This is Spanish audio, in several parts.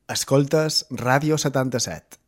Escoltes Ràdio 77.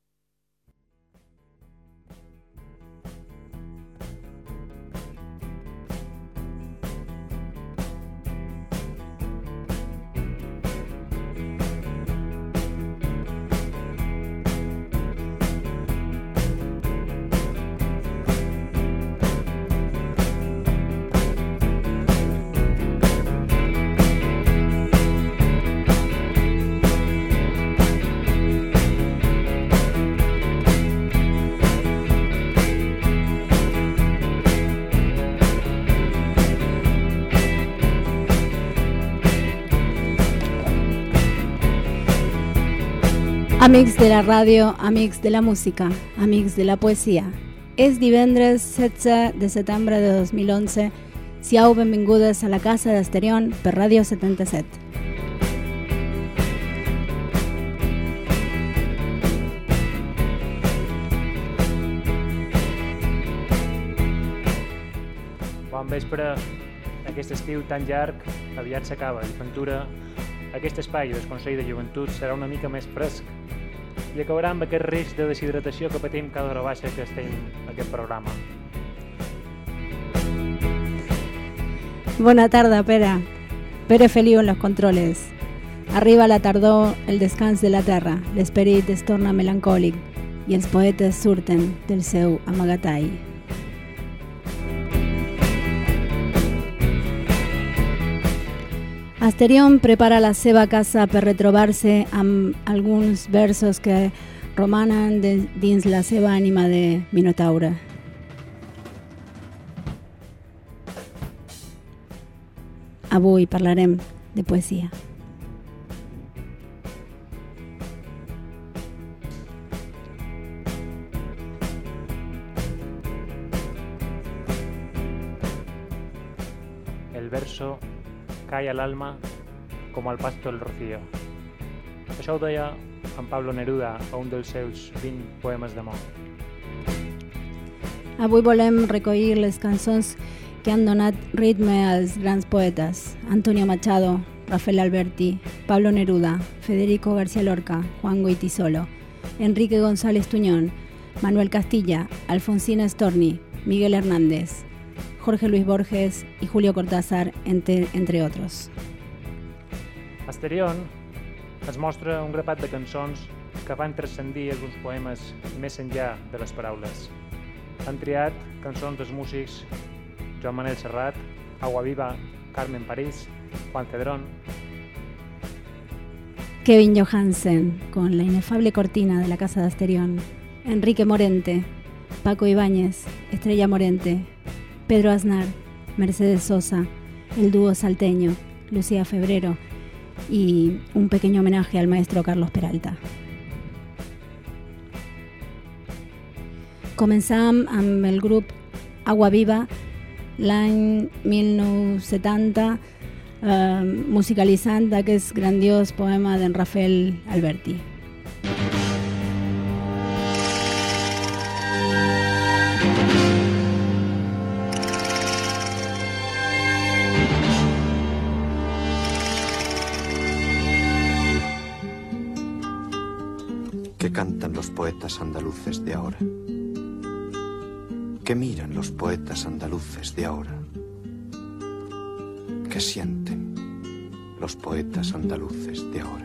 Amics de la ràdio, amics de la música, amics de la poesia. És divendres 16 de setembre de 2011. Siau benvingudes a la Casa d'Esterion per Ràdio 77. Bon vespre. Aquest estiu tan llarg aviat s'acaba i Ventura, aquest espai del Consell de Joventut serà una mica més fresc i acabarà amb aquest risc de deshidratació que patim cada hora baixa que estem en aquest programa. Bona tarda, Pere. Pere Feliu en los controles. Arriba la tardor, el descans de la terra, l'esperit es torna melancòlic i els poetes surten del seu amagatall. Asterion prepara la seva casa per retrobar-se amb alguns versos que romanen dins la seva ànima de Minotaure. Avui parlarem de poesia. El verso cae al alma com al pasto el rocío. Això ho deia en Pablo Neruda a un dels seus 20 poemes d'amor. Avui volem recollir les cançons que han donat ritme als grans poetes: Antonio Machado, Rafael Alberti, Pablo Neruda, Federico García Lorca, Juan Goytisolo, Enrique González Tuñón, Manuel Castilla, Alfonsina Storni, Miguel Hernández, Jorge Luis Borges y Julio Cortázar, entre otros. Asterion ens mostra un grapat de cançons que van transcendir alguns poemes més enllà de les paraules. Han triat cançons dels músics Joan Manel Serrat, Agua Viva, Carmen París, Juan Cedrón, Kevin Johansen con La inefable cortina de la Casa d'Asterion, Enrique Morente, Paco Ibáñez, Estrella Morente, Pedro Aznar, Mercedes Sosa, el dúo salteño, Lucía Febrero y un pequeño homenaje al maestro Carlos Peralta. Començam amb el grup Agua Viva l'any 1970, musicalitzant aquest grandiós poema d'en Rafael Alberti. ¿Qué cantan los poetas andaluces de ahora? ¿Qué miran los poetas andaluces de ahora? ¿Qué sienten los poetas andaluces de ahora?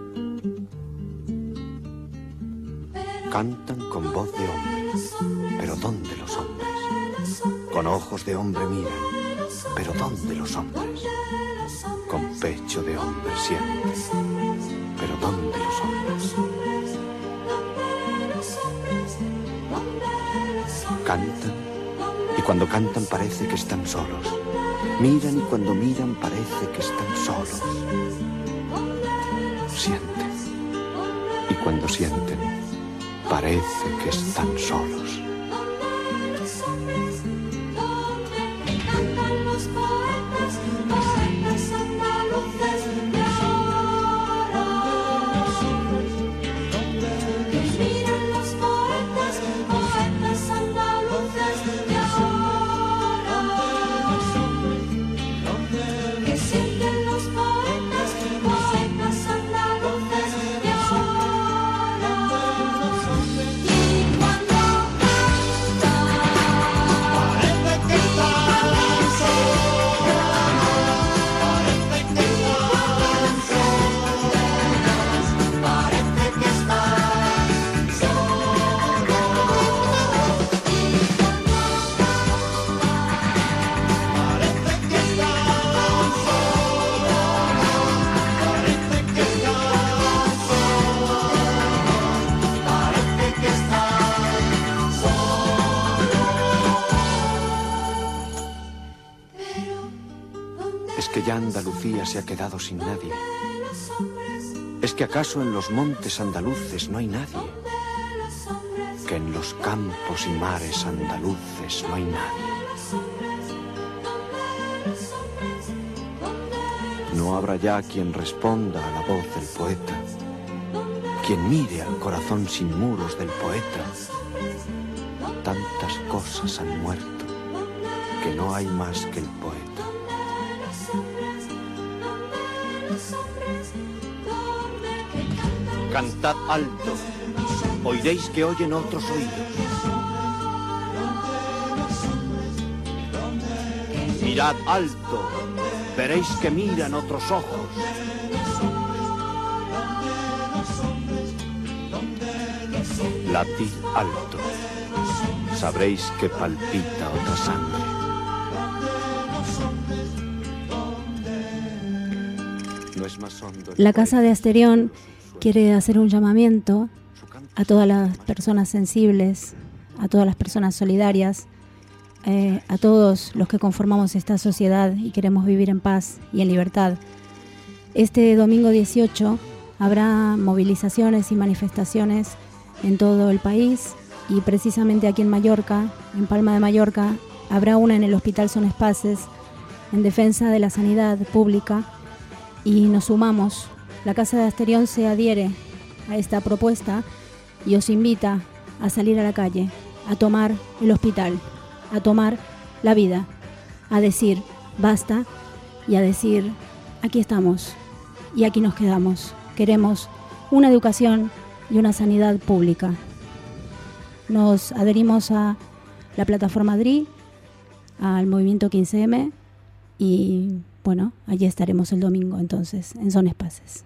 Cantan con voz de hombre, pero ¿dónde los hombres? Con ojos de hombre miran, pero ¿dónde los hombres? Con pecho de hombre sienten, pero ¿dónde los hombres? Cantan, y cuando cantan parece que están solos. Miran y cuando miran parece que están solos. Sienten, y cuando sienten parece que están solos. ya Andalucía se ha quedado sin nadie? ¿Es que acaso en los montes andaluces no hay nadie? Que en los campos y mares andaluces no hay nadie. No habrá ya quien responda a la voz del poeta, quien mire al corazón sin muros del poeta. Tantas cosas han muerto que no hay más que el poeta. Cantad alto, oiréis que oyen otros oídos. Mirad alto, veréis que miran otros ojos. Latid alto, sabréis que palpita otra sangre. No es más hondo. La Casa de Asterión quiere hacer un llamamiento a todas las personas sensibles, a todas las personas solidarias, a todos los que conformamos esta sociedad y queremos vivir en paz y en libertad. Este domingo 18 habrá movilizaciones y manifestaciones en todo el país y precisamente aquí en Mallorca, en Palma de Mallorca, habrá una en el Hospital Son Espaces en defensa de la sanidad pública y nos sumamos. La Casa de Asterión se adhiere a esta propuesta y os invita a salir a la calle, a tomar el hospital, a tomar la vida, a decir basta y a decir aquí estamos y aquí nos quedamos. Queremos una educación y una sanidad pública. Nos adherimos a la plataforma DRI, al movimiento 15M y bueno, allí estaremos el domingo entonces en Son Espaces.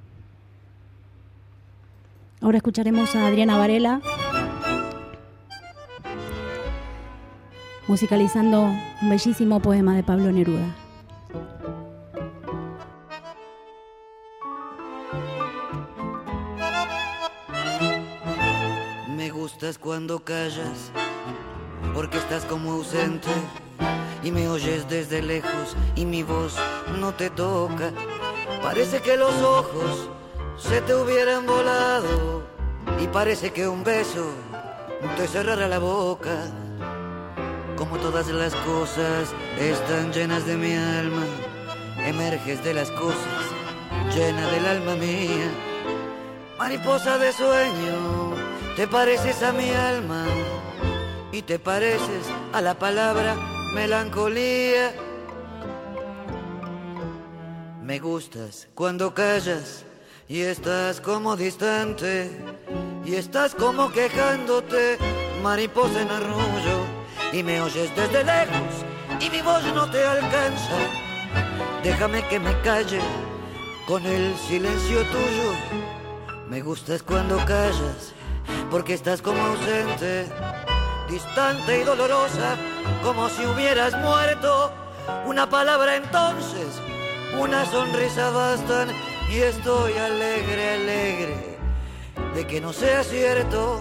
Ahora escucharemos a Adriana Varela musicalizando un bellísimo poema de Pablo Neruda. Me gustas cuando callas, porque estás como ausente y me oyes desde lejos y mi voz no te toca. Parece que los ojos se te hubieran volado y parece que un beso te cerrara la boca. Como todas las cosas están llenas de mi alma, emerges de las cosas, llena del alma mía. Mariposa de sueño, te pareces a mi alma y te pareces a la palabra melancolía. Me gustas cuando callas y estás como distante y estás como quejándote, mariposa en arrullo, y me oyes desde lejos y mi voz no te alcanza. Déjame que me calle con el silencio tuyo. Me gustas cuando callas porque estás como ausente, distante y dolorosa, como si hubieras muerto. Una palabra entonces, una sonrisa bastan y estoy alegre, alegre de que no sea cierto.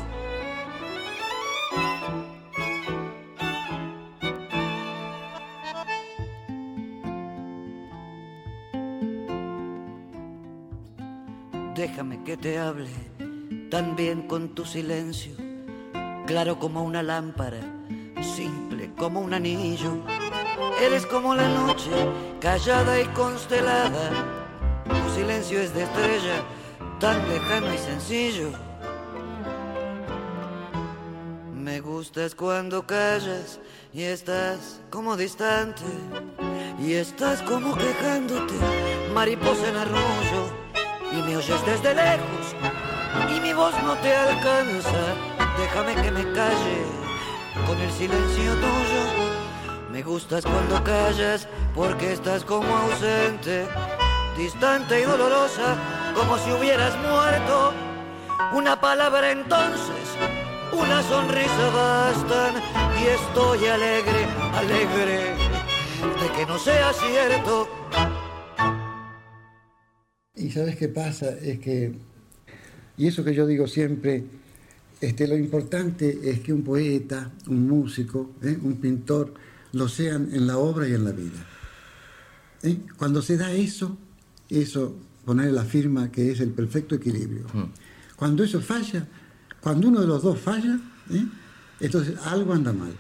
Déjame que te hable también con tu silencio, claro como una lámpara, simple como un anillo. Eres como la noche, callada y constelada. Tu silencio es de estrella, tan lejano y sencillo. Me gustas cuando callas y estás como distante y estás como quejándote, mariposa en arrullo, y me oyes desde lejos y mi voz no te alcanza. Déjame que me calle con el silencio tuyo. Me gustas cuando callas porque estás como ausente, distante y dolorosa, como si hubieras muerto. Una palabra entonces, una sonrisa bastan y estoy alegre, alegre de que no sea cierto. Y ¿sabes qué pasa? Es que, y eso que yo digo siempre, lo importante es que un poeta, un músico, un pintor, lo sean en la obra y en la vida. Cuando se da eso, poner la firma que es el perfecto equilibrio. Cuando eso falla, cuando uno de los dos falla, entonces algo anda mal.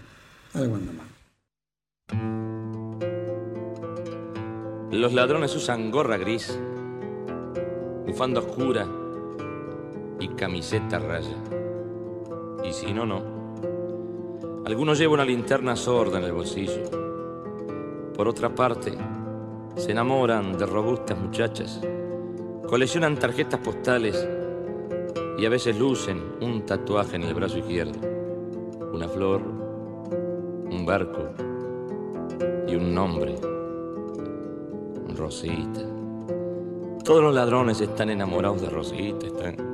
Los ladrones usan gorra gris, bufanda oscura y camiseta raya. Y si no, no. Algunos llevan una linterna sorda en el bolsillo. Por otra parte, se enamoran de robustas muchachas, coleccionan tarjetas postales y a veces lucen un tatuaje en el brazo izquierdo. Una flor, un barco y un nombre. Rosita. Todos los ladrones están enamorados de Rosita,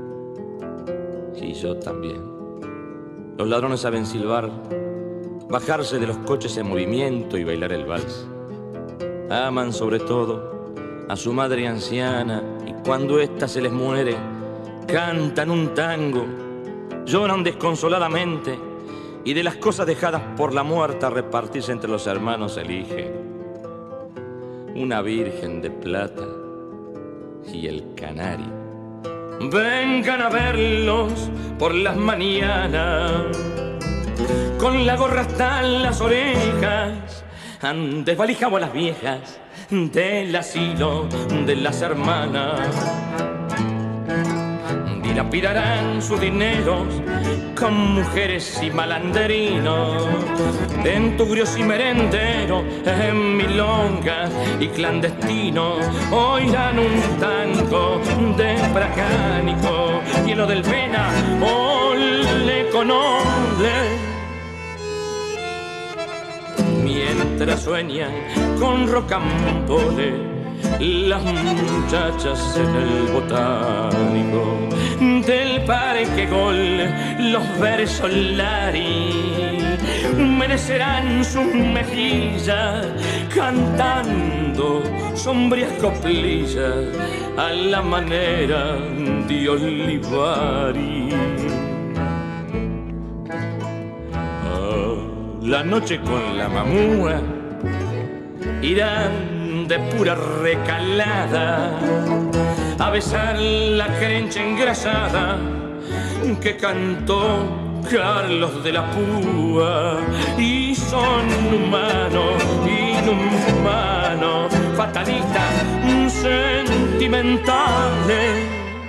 y yo también. Los ladrones saben silbar, bajarse de los coches en movimiento y bailar el vals. Aman sobre todo a su madre anciana y cuando ésta se les muere, cantan un tango, lloran desconsoladamente y de las cosas dejadas por la muerta a repartirse entre los hermanos eligen una virgen de plata y el canario. Vengan a verlos por las mañanas, con la gorra hasta las orejas, han desvalijado a las viejas del asilo de las hermanas. Dilapidarán sus dineros con mujeres y malanderinos, en tugrios y merenderos, en milongas y clandestinos. Oirán un tango de Bracánico y en lo del Pena, ole con ole. Mientras sueñan con rocambole las muchachas en el botánico del Parque Gol, los versos Lari humedecerán sus mejillas cantando sombrías coplillas a la manera de Olivari. La noche con la mamúa irán de pura recalada a besar la crencha engrasada que cantó Carlos de la Púa. Y son humanos, inhumanos, fatalistas, sentimentales,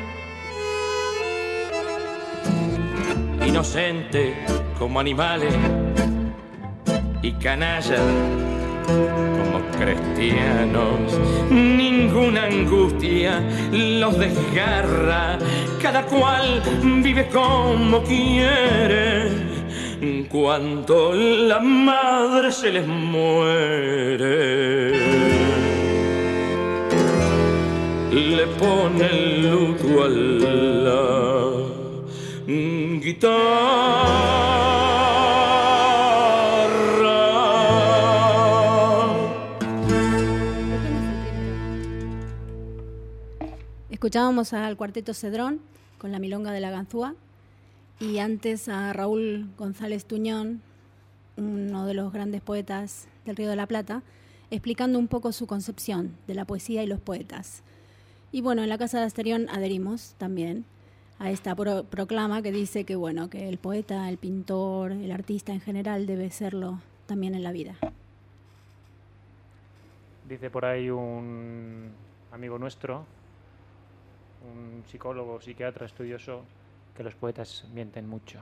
inocentes como animales y canallas como cristianos. Ninguna angustia los desgarra, cada cual vive como quiere. Cuando la madre se les muere, le pone el luto a la guitarra. Escuchábamos al Cuarteto Cedrón con la Milonga de la Ganzúa y antes a Raúl González Tuñón, uno de los grandes poetas del Río de la Plata, explicando un poco su concepción de la poesía y los poetas. Y bueno, en la Casa de Asterión adherimos también a esta proclama que dice que bueno, que el poeta, el pintor, el artista en general debe serlo también en la vida. Dice por ahí un amigo nuestro, un psicólogo, psiquiatra, estudioso, que los poetas mienten mucho.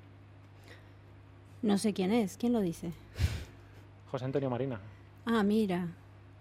No sé quién es, ¿quién lo dice? José Antonio Marina. Ah, mira.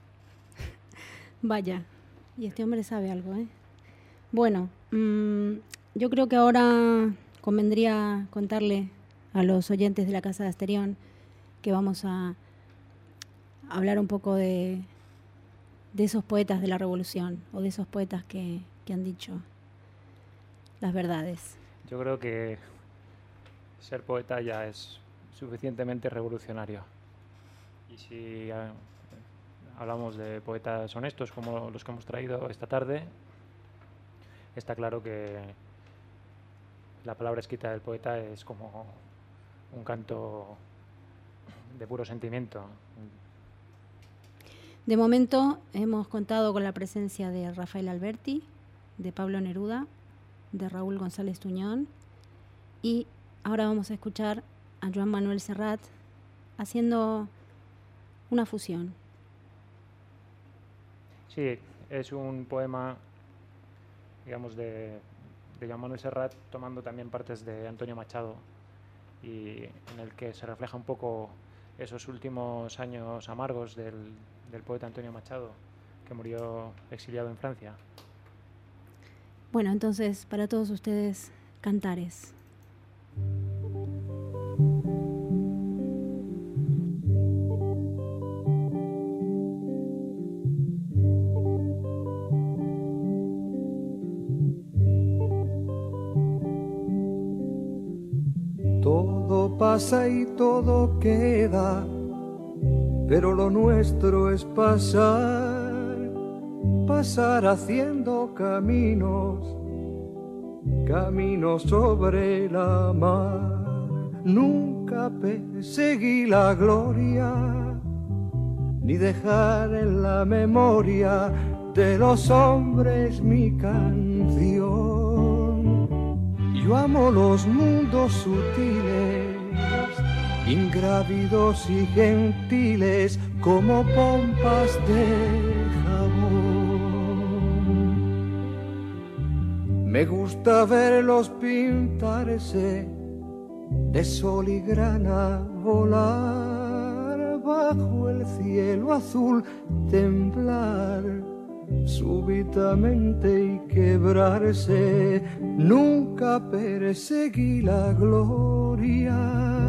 Vaya, y este hombre sabe algo, ¿eh? Bueno, yo creo que ahora convendría contarle a los oyentes de la Casa de Asterión que vamos a hablar un poco de esos poetas de la Revolución, o de esos poetas que han dicho las verdades. Yo creo que ser poeta ya es suficientemente revolucionario. Y si hablamos de poetas honestos como los que hemos traído esta tarde, está claro que la palabra escrita del poeta es como un canto de puro sentimiento. De momento hemos contado con la presencia de Rafael Alberti, de Pablo Neruda, de Raúl González Tuñón, y ahora vamos a escuchar a Joan Manuel Serrat haciendo una fusión. Sí, es un poema, digamos, de Joan Manuel Serrat, tomando también partes de Antonio Machado, y en el que se refleja un poco esos últimos años amargos del poeta Antonio Machado, que murió exiliado en Francia. Bueno, entonces, para todos ustedes, Cantares. Todo pasa y todo queda, pero lo nuestro es pasar, pasar haciendo caminos, caminos sobre la mar. Nunca perseguí la gloria, ni dejar en la memoria de los hombres mi canción. Yo amo los mundos sutiles, ingrávidos y gentiles, como pompas de jabón. Me gusta verlos pintarse de sol y grana, volar bajo el cielo azul, temblar súbitamente y quebrarse. Nunca perseguí la gloria.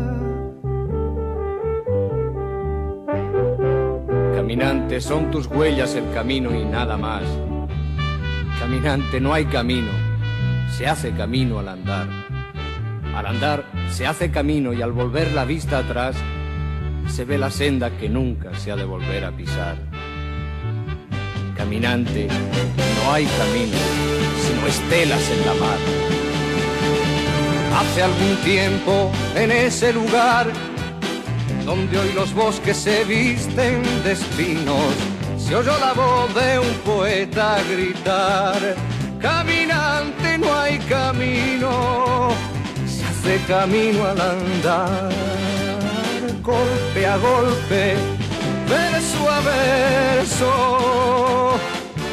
Caminante, son tus huellas el camino y nada más. Caminante, no hay camino, se hace camino al andar. Al andar se hace camino y al volver la vista atrás se ve la senda que nunca se ha de volver a pisar. Caminante, no hay camino, sino estelas en la mar. Hace algún tiempo, en ese lugar donde hoy los bosques se visten de espinos, se oyó la voz de un poeta gritar: caminante, no hay camino, se hace camino al andar. Golpe a golpe, verso a verso,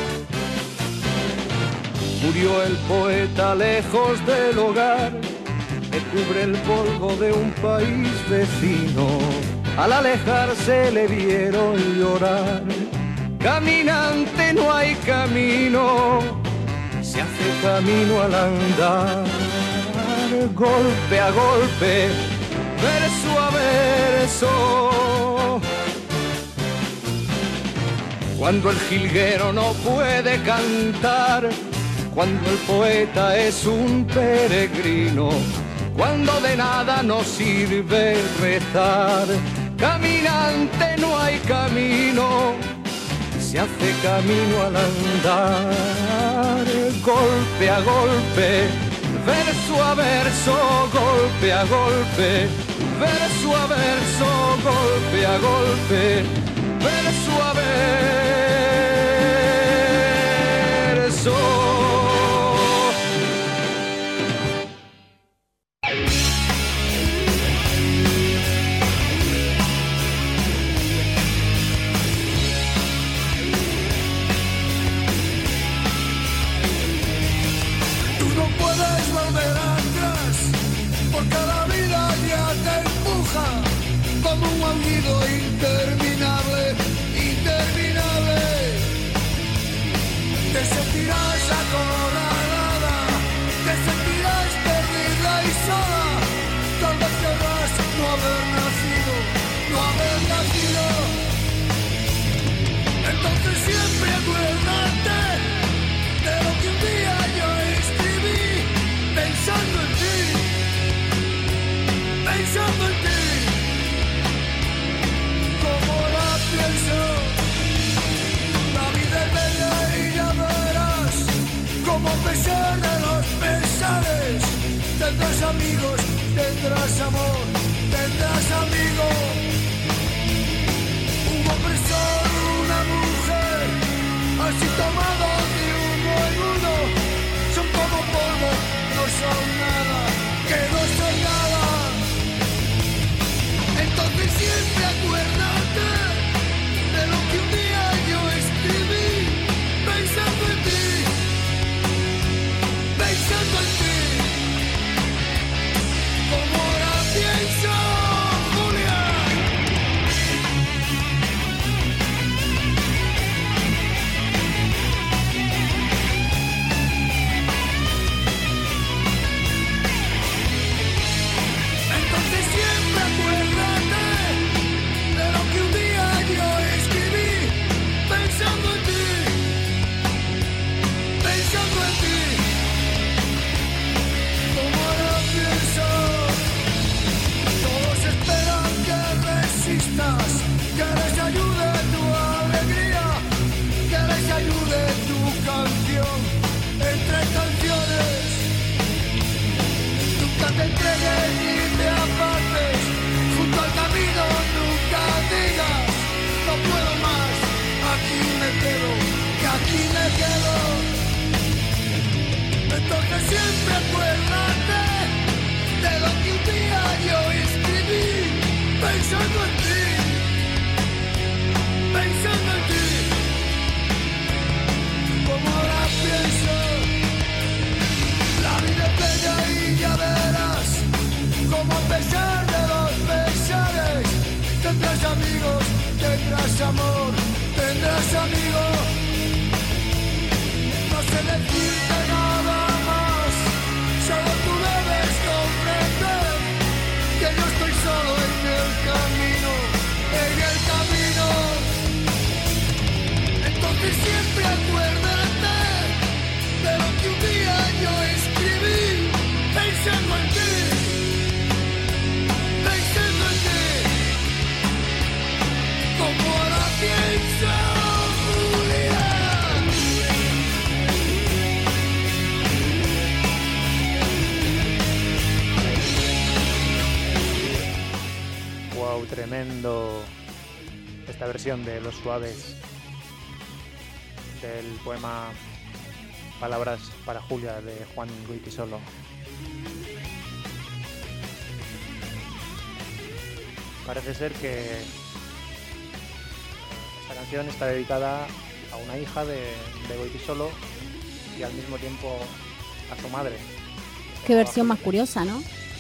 murió el poeta lejos del hogar que cubre el polvo de un país vecino. Al alejarse le vieron llorar. Caminante, no hay camino, se hace camino al andar. Golpe a golpe, verso a verso, cuando el jilguero no puede cantar, cuando el poeta es un peregrino, cuando de nada nos sirve rezar. Caminante, no hay camino, se hace camino al andar. Golpe a golpe, verso a verso, golpe a golpe, verso a verso, golpe a golpe, verso a verso. Tú no puedes volver atrás, porque la vida ya te empuja como un aullido interminable, interminable. Te sentirás acorralada, te sentirás perdida y sola. Tal vez querrás no haber nacido, no haber nacido. Entonces siempre acuérdate de lo que un día yo escribí, pensando en ti, pensando en ti. Como la pienso, la vida es bella y ya verás, como a pesar de los pesares, tendrás amigos, tendrás amor, tendrás amigos. Un hombre solo, una mujer así tomados de uno en uno, son como polvo, no son nada, que no son nada. Entonces siempre acuérdate de lo que un día yo escribí, pensando en ti, pensando en ti, como ahora pienso, Julia. Entonces siempre acuérdate de lo que un día yo escribí, pensando en ti, pensando en ti, como ahora pienso. Todos esperan que resistas, que les ayude tu alegría, que les ayude tu canción, entre canciones. Nunca te entregues ni te apartes, junto al camino nunca digas, no puedo más, aquí me quedo, que aquí me quedo. Entonces siempre acuérdate de lo que un día yo escribí, pensando en ti, pensando en ti, como ahora pienso. La vida es bella y ya verás, como a pesar de los pesares, tendrás amigos, tendrás amor, tendrás amigos. No sé decirte nada más, solo tú debes comprender que yo estoy solo en el camino, en el camino. Entonces siempre acuérdate de lo que un día yo escribí, pensando en ti, pensando en ti, como ahora pienso, Julia. Wow, tremendo esta versión de Los Suaves del poema Palabras para Julia de Juan Goytisolo. Parece ser que esta canción está dedicada a una hija de Goytisolo y al mismo tiempo a su madre. Qué versión más curiosa, ¿no?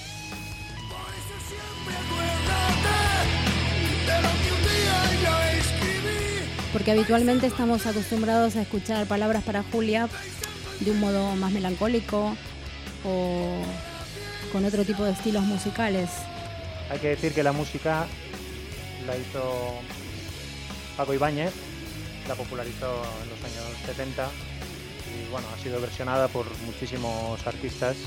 Porque habitualmente estamos acostumbrados a escuchar Palabras para Julia de un modo más melancólico o con otro tipo de estilos musicales. Hay que decir que la música la hizo Paco Ibáñez, la popularizó en los años 70 y bueno, ha sido versionada por muchísimos artistas.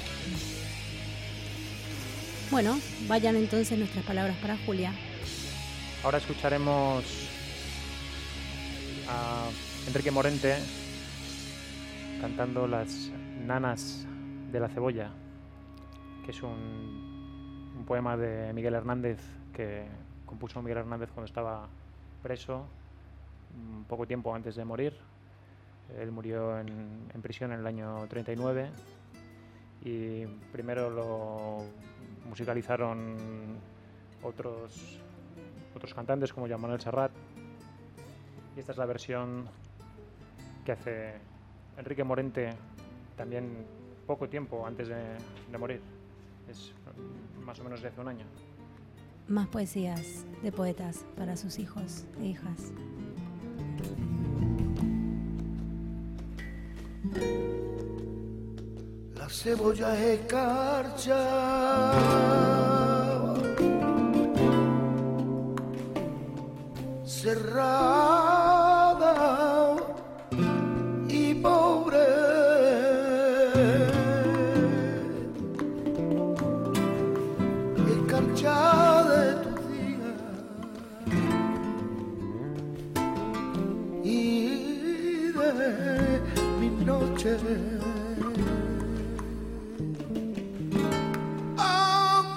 Bueno, vayan entonces nuestras Palabras para Julia. Ahora escucharemos a Enrique Morente cantando Las nanas de la cebolla, que es un poema de Miguel Hernández que compuso Miguel Hernández cuando estaba preso, un poco tiempo antes de morir. Él murió en prisión en el año 39 y primero lo musicalizaron otros cantantes como Joan Manuel Serrat, y esta es la versión que hace Enrique Morente también poco tiempo antes de morir, es más o menos de hace un año. Más poesías de poetas para sus hijos e hijas. La cebolla escarcha, cerrada y pobre, escarcha de tus días y de mis noches.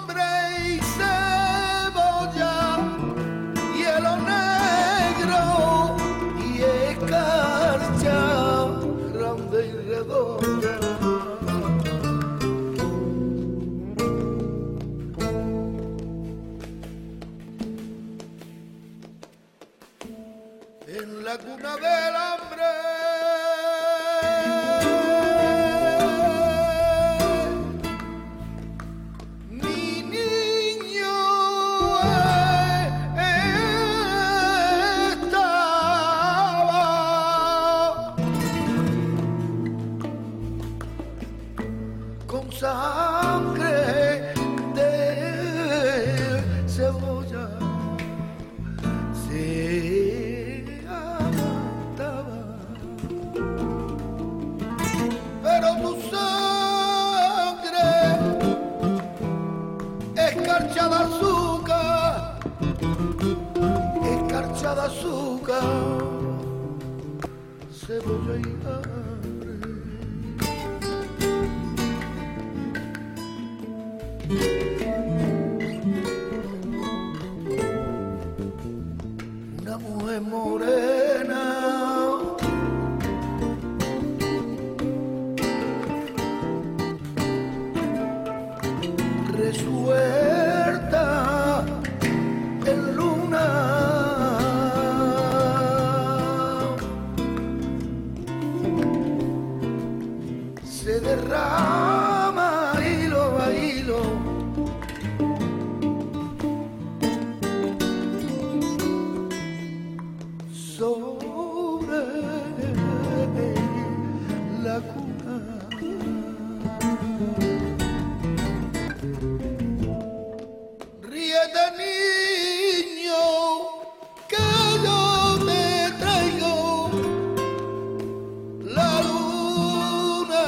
Hambre y cebolla, hielo negro sangre de cebolla se aguantaba, pero tu sangre escarcha de azúcar, escarcha de azúcar, cebolla y una mujer morena resuelta en luna se derrama hilo a hilo sobre la cuna. Ríete, niño, que yo te traigo la luna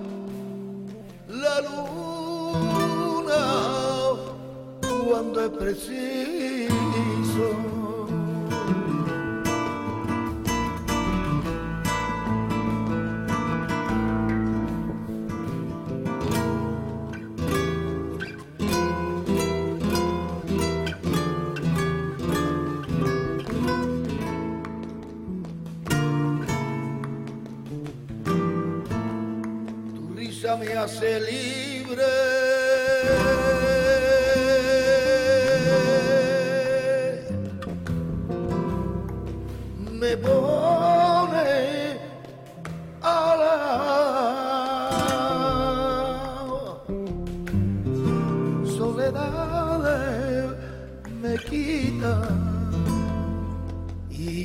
cuando es preciso. Tu risa me hace libre. Me pone a la soledad, me quita y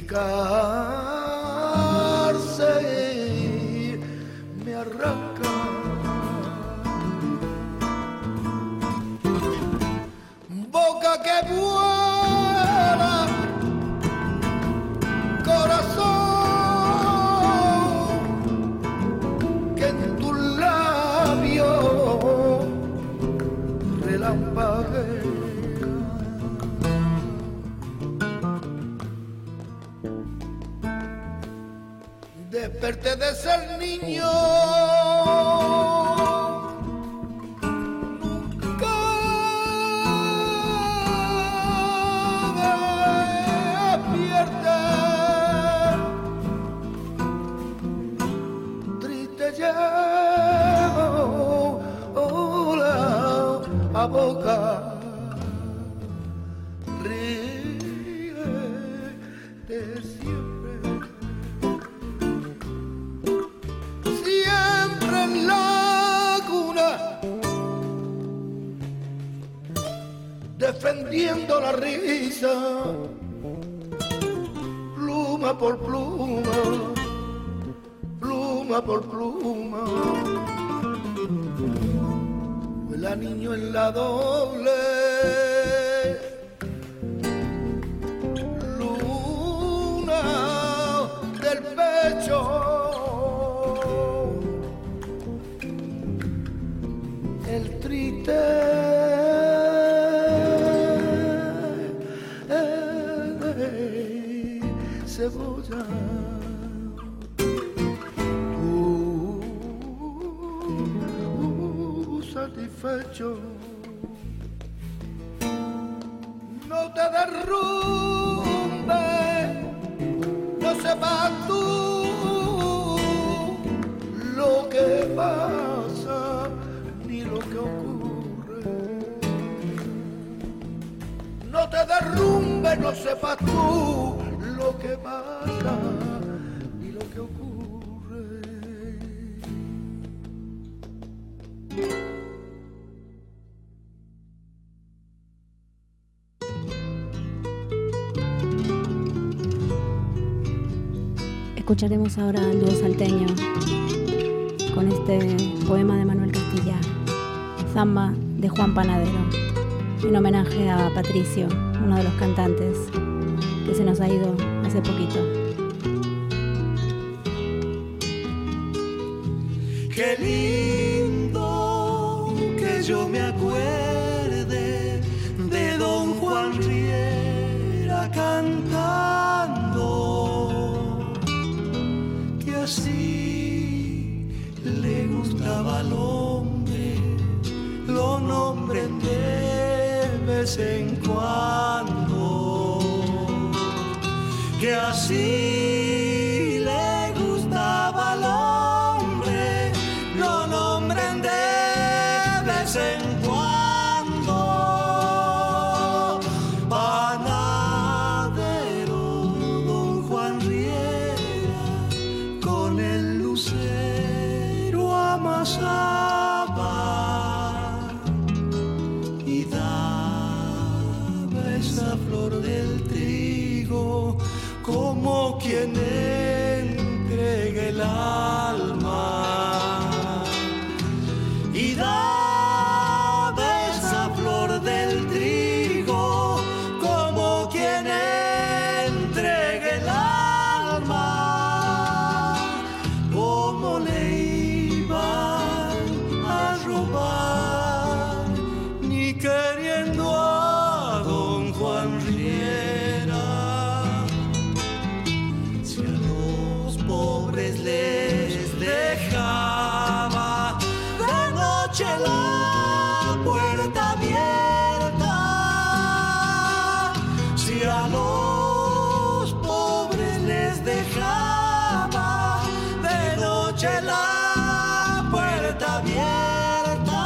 cárcel me arranca. Boca que vuela, corazón que en tus labios relampaguea. Desperté de ser niño, nunca despierta. Triste llevo la boca, ríe de siempre. Siempre en la cuna, defendiendo la risa, pluma por pluma, pluma por pluma. Vuela niño en la doble luna del pecho. El triste cebolla, satisfecho, no te derrumbes, no sepas tú lo que pasa ni lo que ocurre. No te derrumbes, no sepas tú lo que pasa ni lo que ocurre. Escucharemos ahora al dúo salteño con este poema de Manuel Castilla. Zamba de Juan Panadero, en homenaje a Patricio, uno de los cantantes que se nos ha ido hace poquito. Qué lindo que yo me acuerde de don Juan Riera cantando, que así le gustaba al hombre, lo nombren de vez en cuando, que así le gustaba al hombre, lo nombren de vez en cuando. Panadero don Juan Riera, con el lucero amasaba y daba esa flor del trigo como quien entrega el alma, y daba esa flor del trigo como quien entrega el alma. Como le iban a robar, ni queriendo a don Juan Riera, si a los pobres les dejaba de noche la puerta abierta, si a los pobres les dejaba de noche la puerta abierta.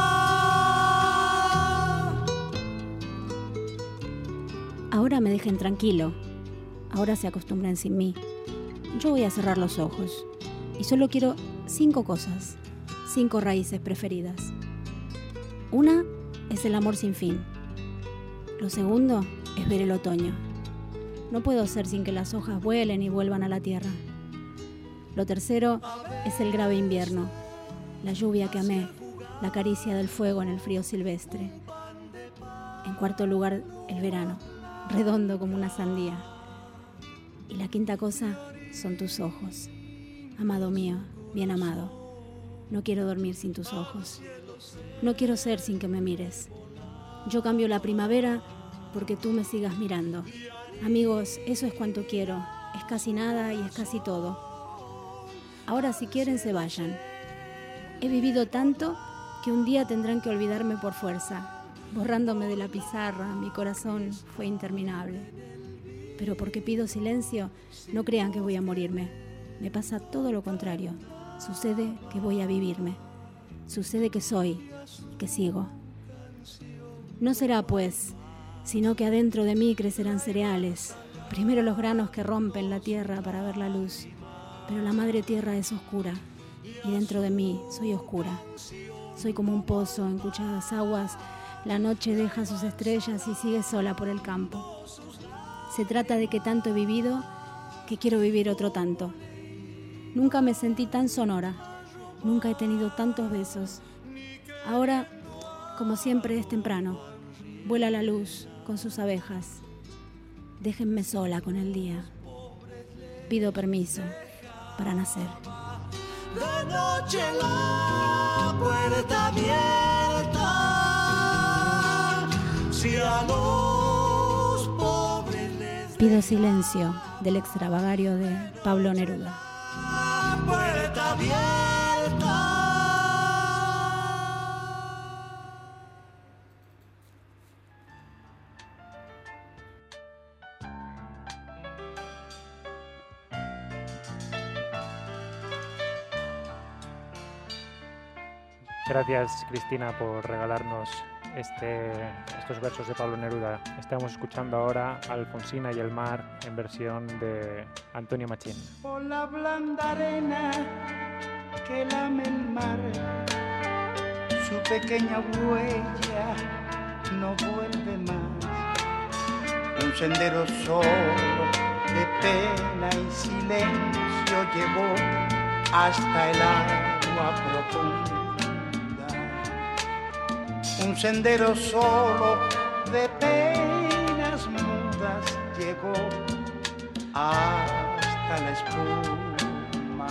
Ahora me dejen tranquilo, ahora se acostumbren sin mí. Yo voy a cerrar los ojos y solo quiero 5 cosas, 5 raíces preferidas. Una es el amor sin fin. Lo segundo es ver el otoño. No puedo ser sin que las hojas vuelen y vuelvan a la tierra. Lo tercero es el grave invierno, la lluvia que amé, la caricia del fuego en el frío silvestre. En cuarto lugar, el verano, redondo como una sandía. Y la quinta cosa son tus ojos. Amado mío, bien amado, no quiero dormir sin tus ojos. No quiero ser sin que me mires. Yo cambio la primavera porque tú me sigas mirando. Amigos, eso es cuanto quiero. Es casi nada y es casi todo. Ahora si quieren se vayan. He vivido tanto que un día tendrán que olvidarme por fuerza. Borrándome de la pizarra, mi corazón fue interminable. Pero porque pido silencio, no crean que voy a morirme. Me pasa todo lo contrario. Sucede que voy a vivirme. Sucede que soy, que sigo. No será pues, sino que adentro de mí crecerán cereales. Primero los granos que rompen la tierra para ver la luz. Pero la madre tierra es oscura, y dentro de mí soy oscura. Soy como un pozo en cuyas aguas la noche deja sus estrellas y sigue sola por el campo. Se trata de que tanto he vivido que quiero vivir otro tanto. Nunca me sentí tan sonora, nunca he tenido tantos besos. Ahora, como siempre, es temprano. Vuela la luz con sus abejas. Déjenme sola con el día. Pido permiso para nacer. De noche la puerta abierta, si a los pobres les Pido silencio, del extravagario de Pablo Neruda. la puerta abierta. Gracias, Cristina, por regalarnos estos versos de Pablo Neruda. Estamos escuchando ahora a Alfonsina y el mar en versión de Antonio Machín. Por la blanda arena que lame el mar, su pequeña huella no vuelve más. Un sendero solo de pena y silencio llevó hasta el agua profunda. un sendero solo de penas mudas llegó hasta la espuma.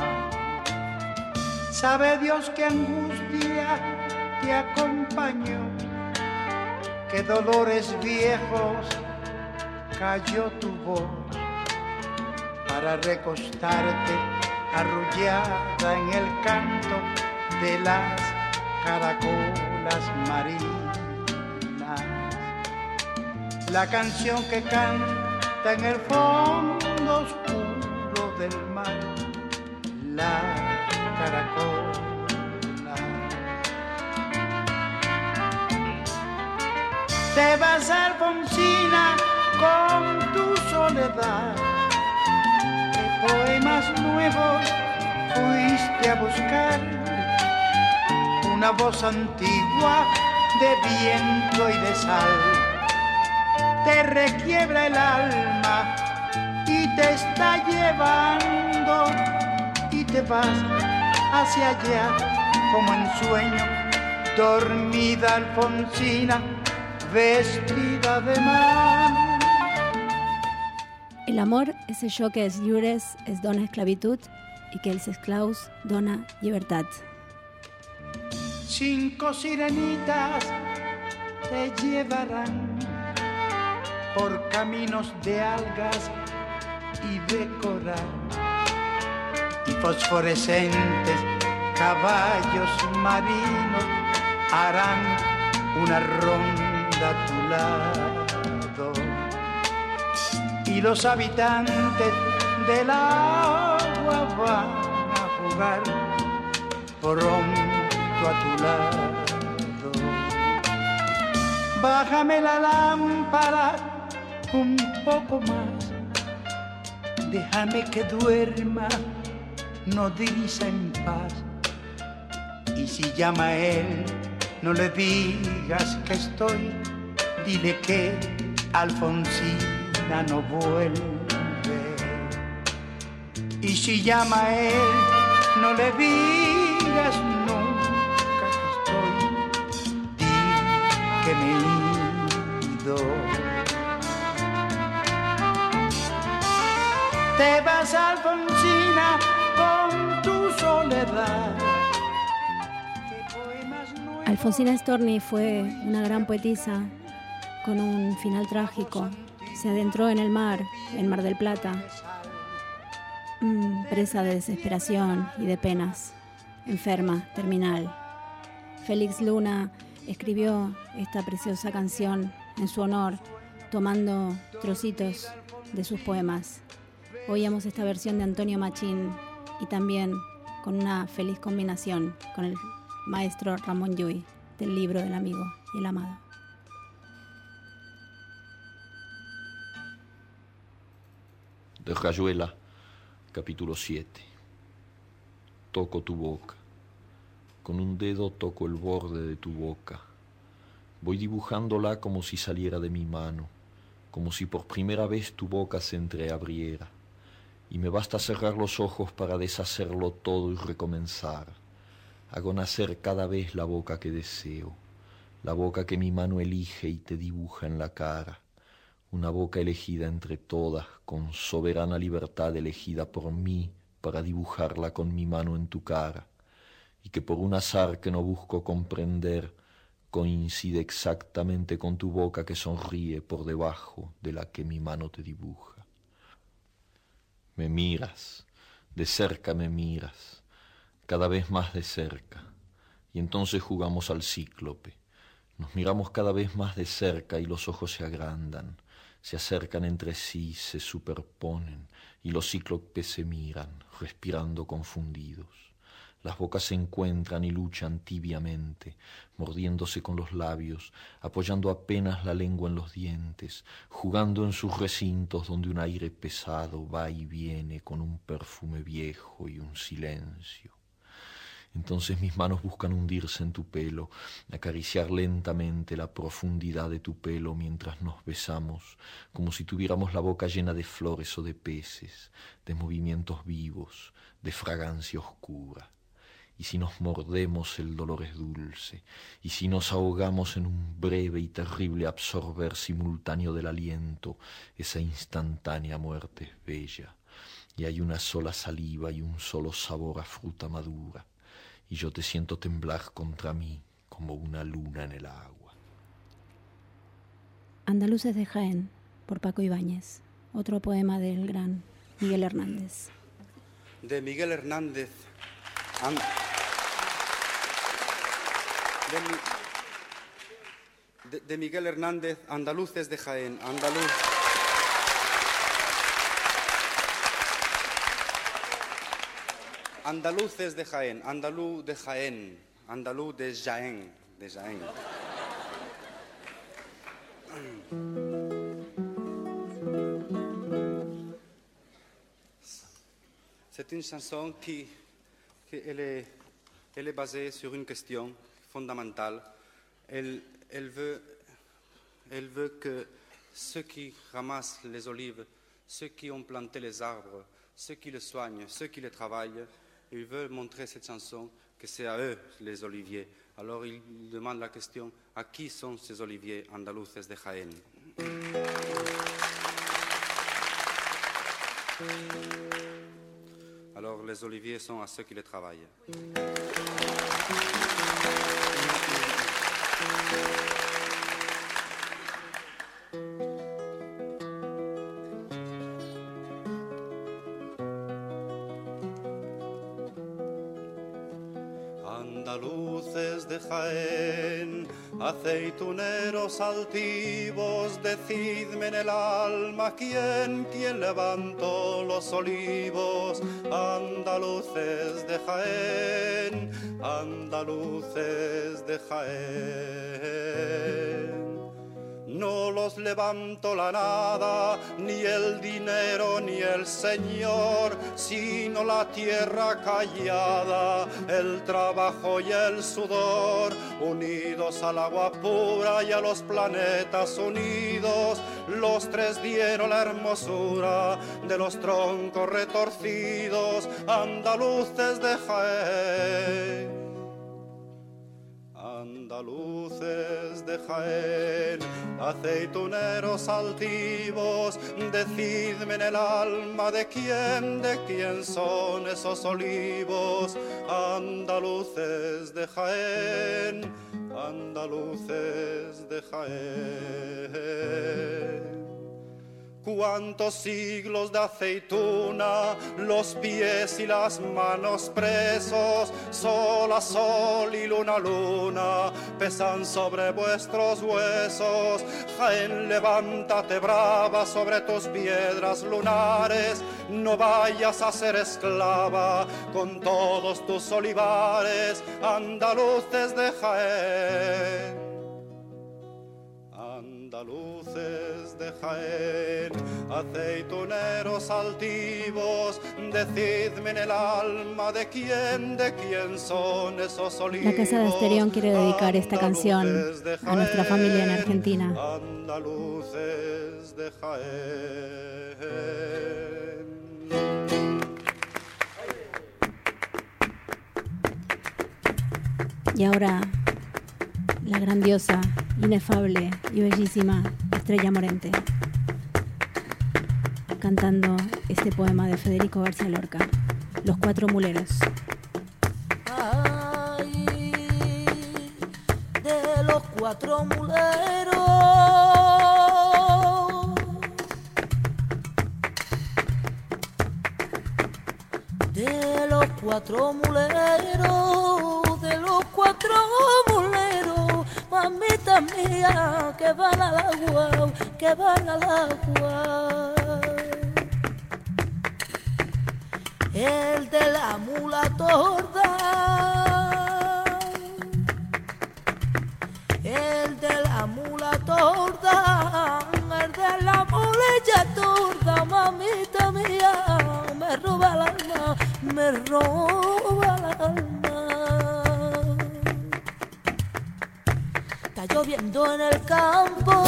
Sabe Dios qué angustia te acompañó, qué dolores viejos cayó tu voz para recostarte arrullada en el canto de las caracolas marinas. La canción que canta en el fondo oscuro del mar, la caracola. Te vas, Alfonsina, con tu soledad. ¿Qué poemas nuevos fuiste a buscar? Una voz antigua de viento y de sal te requiebra el alma y te está llevando, y te vas hacia allá como en sueño, dormida Alfonsina, vestida de mar. El amor és això que els lliures es dona esclavitud i que els esclaus dona llibertat. 5 sirenitas te llevarán por caminos de algas y de coral, y fosforescentes caballos marinos harán una ronda a tu lado, y los habitantes del agua van a jugar pronto a tu lado. Bájame la lámpara un poco más, déjame que duerma nodriza en paz, y si llama a él, no le digas que estoy, dile que Alfonsina no vuelve. Y si llama a él, no le digas nunca que estoy, di que me he ido. Te vas, Alfonsina, con tu soledad. Alfonsina Storni fue una gran poetisa con un final trágico. Se adentró en el mar del Plata, presa de desesperación y de penas, enferma, terminal. Félix Luna escribió esta preciosa canción en su honor, tomando trocitos de sus poemas. Oíamos esta versión de Antonio Machín y también con una feliz combinación con el maestro Ramón Llull, del libro del amigo y el amado. De Rayuela, capítulo 7. Toco tu boca. Con un dedo toco el borde de tu boca. Voy dibujándola como si saliera de mi mano, como si por primera vez tu boca se entreabriera, y me basta cerrar los ojos para deshacerlo todo y recomenzar. Hago nacer cada vez la boca que deseo, la boca que mi mano elige y te dibuja en la cara, una boca elegida entre todas, con soberana libertad elegida por mí para dibujarla con mi mano en tu cara, y que por un azar que no busco comprender, coincide exactamente con tu boca que sonríe por debajo de la que mi mano te dibuja. Me miras, de cerca me miras, cada vez más de cerca, y entonces jugamos al cíclope. Nos miramos cada vez más de cerca y los ojos se agrandan, se acercan entre sí, se superponen, y los cíclopes se miran, respirando confundidos. Las bocas se encuentran y luchan tibiamente, mordiéndose con los labios, apoyando apenas la lengua en los dientes, jugando en sus recintos donde un aire pesado va y viene con un perfume viejo y un silencio. Entonces mis manos buscan hundirse en tu pelo, acariciar lentamente la profundidad de tu pelo mientras nos besamos, como si tuviéramos la boca llena de flores o de peces, de movimientos vivos, de fragancia oscura. y si nos mordemos el dolor es dulce, y si nos ahogamos en un breve y terrible absorber simultáneo del aliento, esa instantánea muerte es bella, y hay una sola saliva y un solo sabor a fruta madura, y yo te siento temblar contra mí como una luna en el agua. Andaluces de Jaén, por Paco Ibáñez, otro poema del gran Miguel Hernández. De Miguel Hernández. De Miguel Hernández, Andaluces de Jaén. Andaluces de Jaén, andalú de Jaén, andalú de Jaén, C'est une chanson qui elle est basée sur une question fondamentale. Elle veut que ceux qui ramassent les olives, ceux qui ont planté les arbres, ceux qui les soignent, ceux qui les travaillent, ils veulent montrer cette chanson que c'est à eux les oliviers. Alors ils demandent la question, à qui sont ces oliviers andaluces de Jaén? Alors les oliviers sont à ceux qui les travaillent. Andaluces de Jaén, aceituneros altivos, decidme en el alma quién levantó los olivos. Andaluces de Jaén, andaluces de Jaén. No los levantó la nada, ni el dinero, ni el Señor, sino la tierra callada, el trabajo y el sudor, unidos al agua pura y a los planetas unidos. Los tres dieron la hermosura de los troncos retorcidos, andaluces de Jaén. Andaluces de Jaén, aceituneros altivos, decidme en el alma de quién son esos olivos. Andaluces de Jaén, andaluces de Jaén. Cuántos siglos de aceituna, los pies y las manos presos, sol a sol y luna a luna, pesan sobre vuestros huesos. Jaén, levántate brava sobre tus piedras lunares, no vayas a ser esclava con todos tus olivares, andaluces de Jaén. Andaluces de Jaén, aceituneros altivos, decidme en el alma de quién son esos olivos. La Casa de Asterión quiere dedicar esta canción a nuestra familia en Argentina. Andaluces de Jaén. Y ahora, la grandiosa, inefable y bellísima Estrella Morente, cantando este poema de Federico García Lorca, Los Cuatro Muleros. Ay, de los cuatro muleros, de los cuatro muleros, de los cuatro muleros, mamita mía, que van al agua, que van al agua. El de la mula torda, el de la mula torda, el de la mulilla torda, mamita mía, me roba el alma, me roba el alma. Está lloviendo en el campo,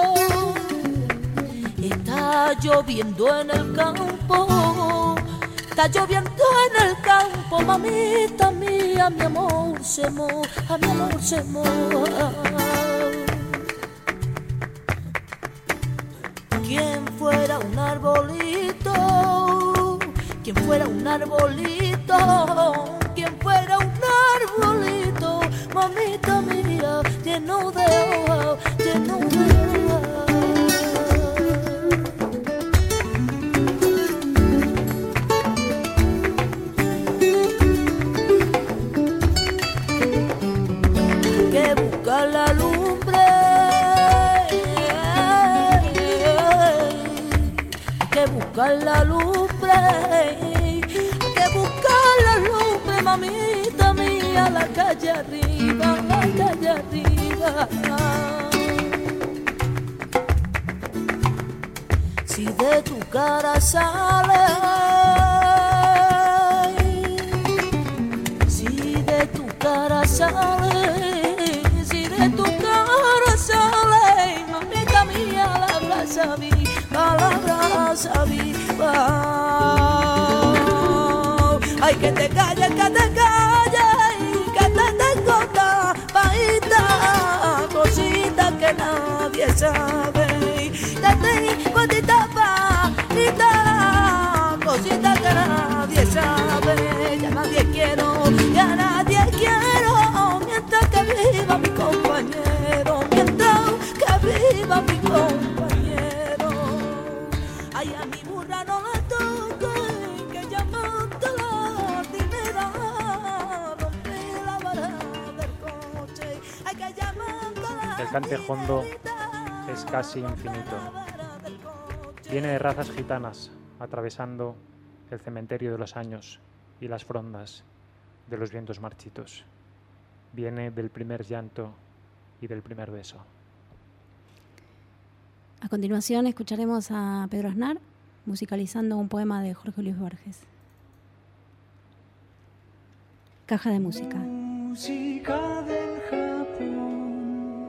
está lloviendo en el campo, Está lloviendo en el campo, mamita mía, mi amor se moja, mi amor se moja. Quien fuera un arbolito, quien fuera un arbolito, quien fuera un arbolito, mamita mía, lleno de hoja, lleno de hoja. Que busca la lumbre, que busca la lumbre, que busca la lumbre, mamita mía, la calle arriba, la calle arriba. Si de tu cara sale, si de tu cara sale, si de tu cara sale, mamita mía, la brasa viva, la brasa viva. Ay, que te calles, que te calles, que te tengo tapadita, cosita que nadie sabe. Te tengo tapadita, cosita que nadie sabe. Ya nadie quiero, ya nadie quiero, mientras que viva mi compañero, mientras que viva mi compañero. Ay, a mi burra no la toque, que llamando la dinera, rompí la vara del coche. Ay, que llamando la El cante hondo es casi infinito. Viene de razas gitanas, atravesando el cementerio de los años y las frondas de los vientos marchitos. Viene del primer llanto y del primer beso. A continuación escucharemos a Pedro Aznar musicalizando un poema de Jorge Luis Borges. Caja de música. Música del Japón,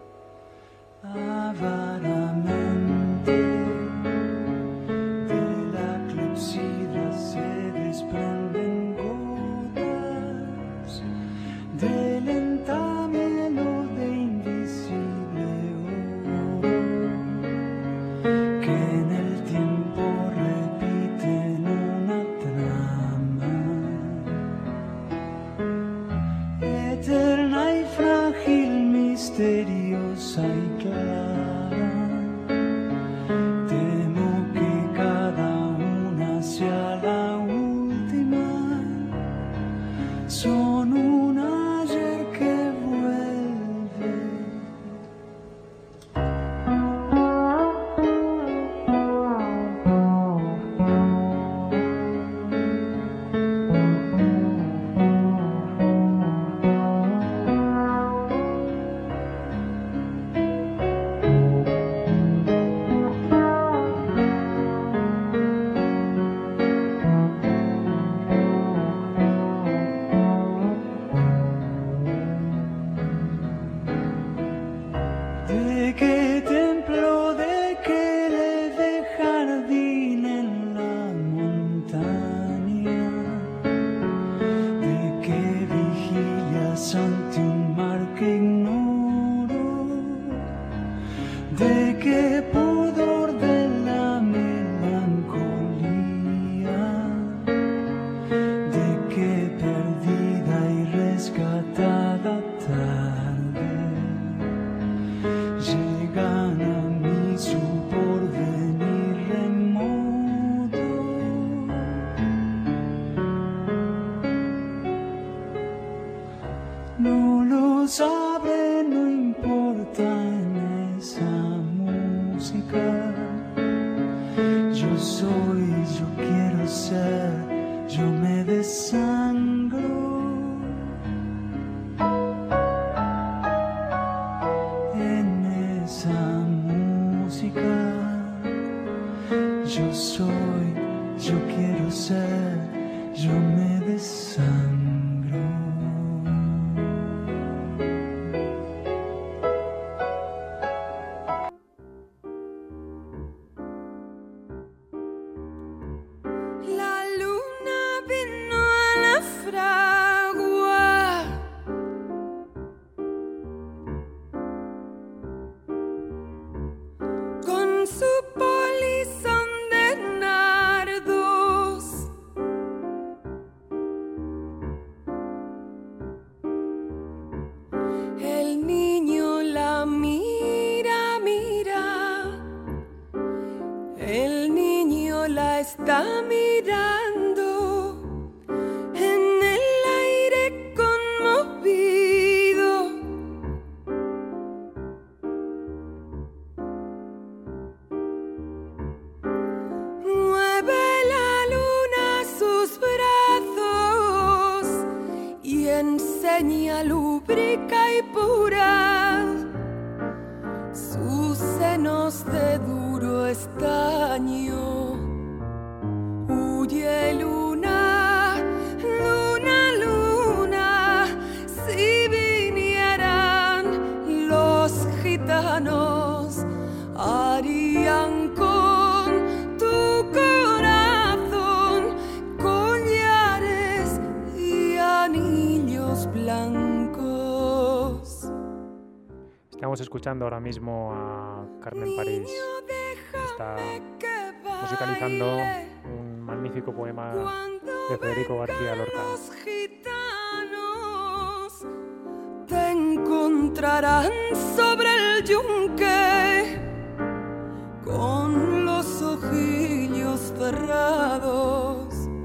avaramente de la clepsidra se desprenden gotas de lenta melodía invisible oro que en el tiempo repiten una trama eterna y frágil, misteriosa y clara. Temo que cada una sea la última. Son un ayer que vuelve. ¿De qué templo, de qué leve jardín en la montaña? ¿De qué vigilias ante un mar que ignoro? ¿De qué pudor de la melancolía? ¿De qué perdida y rescatada tarde llegan a mí su porvenir remoto? No lo sabré, no importa en esa música. Yo soy, yo quiero ser, yo me desangro. En esa música, yo soy, yo quiero ser, yo me desangro. La luna está mirando en el aire conmovido. Mueve la luna sus brazos y enseña lúbrica y pura sus senos de duro estaño. Huye luna, luna, luna, si vinieran los gitanos, harían con tu corazón collares y anillos blancos. Estamos escuchando ahora mismo a Carmen París, que está musicalizando un magnífico poema de Federico García Lorca. Los gitanos te encontrarán sobre el yunque con los ojillos cerrados.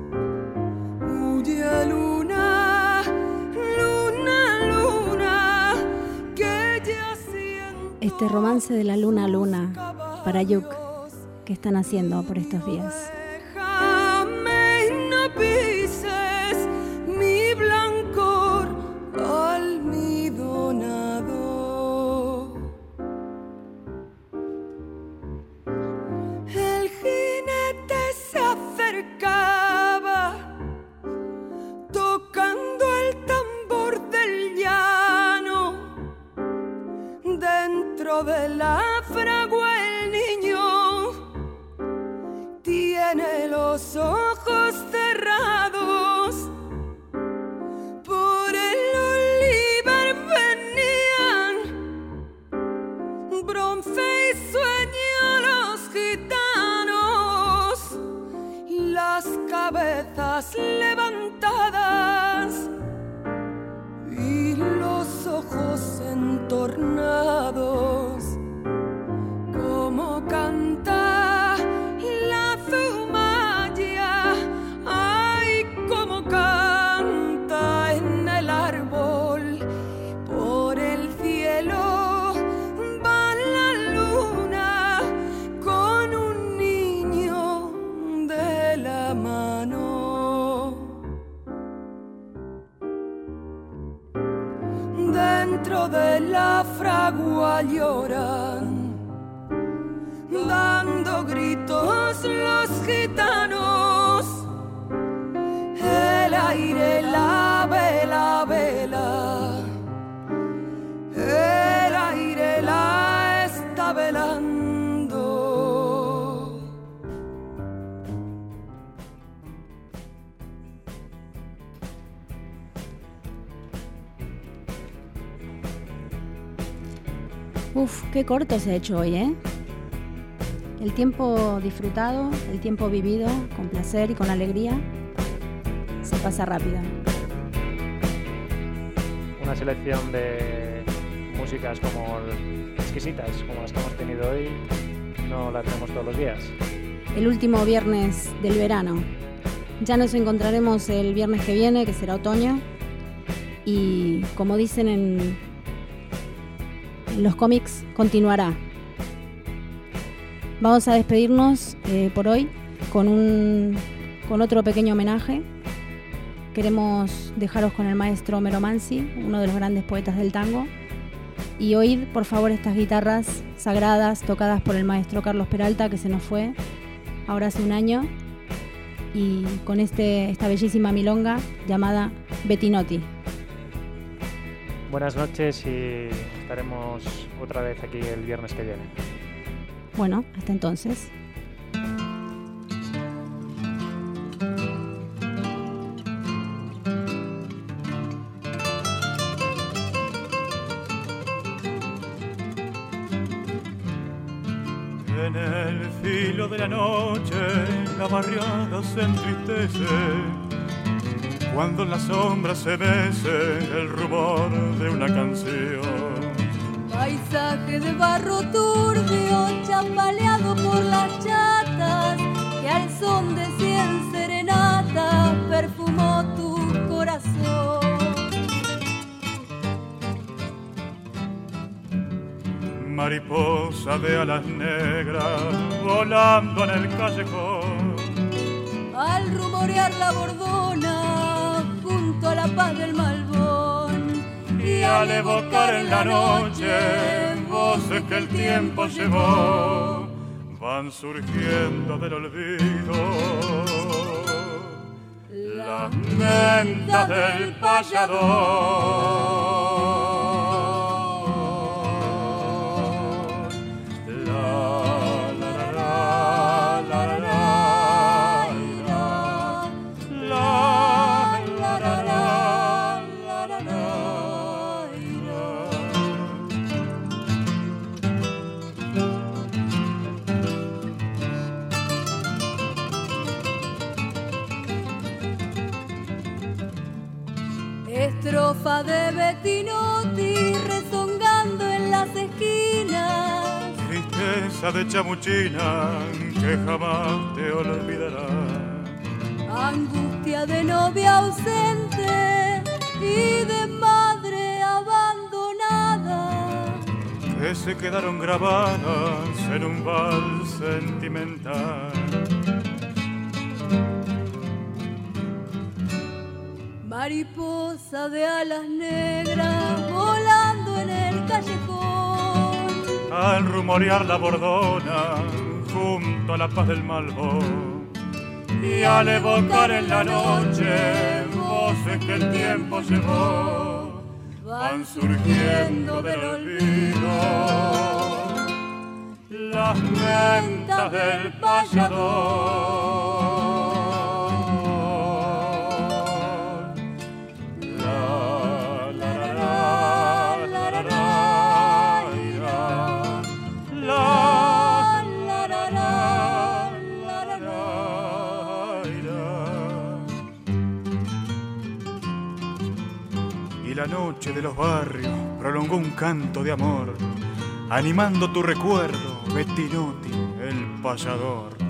Huye luna, luna, luna, que ya siento. Este romance de la luna a luna para Yuk, ¿qué están haciendo por estos días? Déjame y no pises mi blancor almidonado. El jinete se acercaba tocando el tambor del llano. Dentro de la fragua el niño tiene los ojos cerrados. Por el olivar venían bronce y sueño los gitanos, las cabezas levantadas y los ojos entornados. Como canta la zumaya, ay, como canta en el árbol. Por el cielo va la luna con un niño de la mano. Dentro de la fragua lloran, dando gritos los gitanos. El aire la vela, vela. El aire la está velando. Uf, qué corto se ha hecho hoy, ¿eh? El tiempo disfrutado, el tiempo vivido con placer y con alegría, se pasa rápido. Una selección de músicas como exquisitas, como las que hemos tenido hoy, no las tenemos todos los días. El último viernes del verano. Ya nos encontraremos el viernes que viene, que será otoño. Y como dicen en los cómics, continuará. Vamos a despedirnos por hoy con otro pequeño homenaje. Queremos dejaros con el maestro Homero Mansi, uno de los grandes poetas del tango, y oír por favor estas guitarras sagradas tocadas por el maestro Carlos Peralta, que se nos fue ahora hace un año, y con esta bellísima milonga llamada Bettinotti. Buenas noches y estaremos otra vez aquí el viernes que viene. Bueno, hasta entonces. En el filo de la noche la barriada se entristece, cuando en las sombras se mece el rumor de una canción. Paisaje de barro turbio, chapaleado por las chatas, que al son de beso. Mariposa de alas negras volando en el callejón. Al rumorear la bordona junto a la paz del Malbón y al evocar en la noche voces que el tiempo llevó, van surgiendo del olvido las mentas del payador. Estrofa de Bettinotti rezongando en las esquinas. Tristeza de chamuchina que jamás te olvidará. Angustia de novia ausente y de madre abandonada que se quedaron grabadas en un vals sentimental. Mariposa de alas negras volando en el callejón. Al rumorear la bordona junto a la paz del Malbón y al evocar en la noche voces que el tiempo llevó, van surgiendo del olvido las mentas del payador. La noche de los barrios prolongó un canto de amor, animando tu recuerdo, Bettinotti, el payador.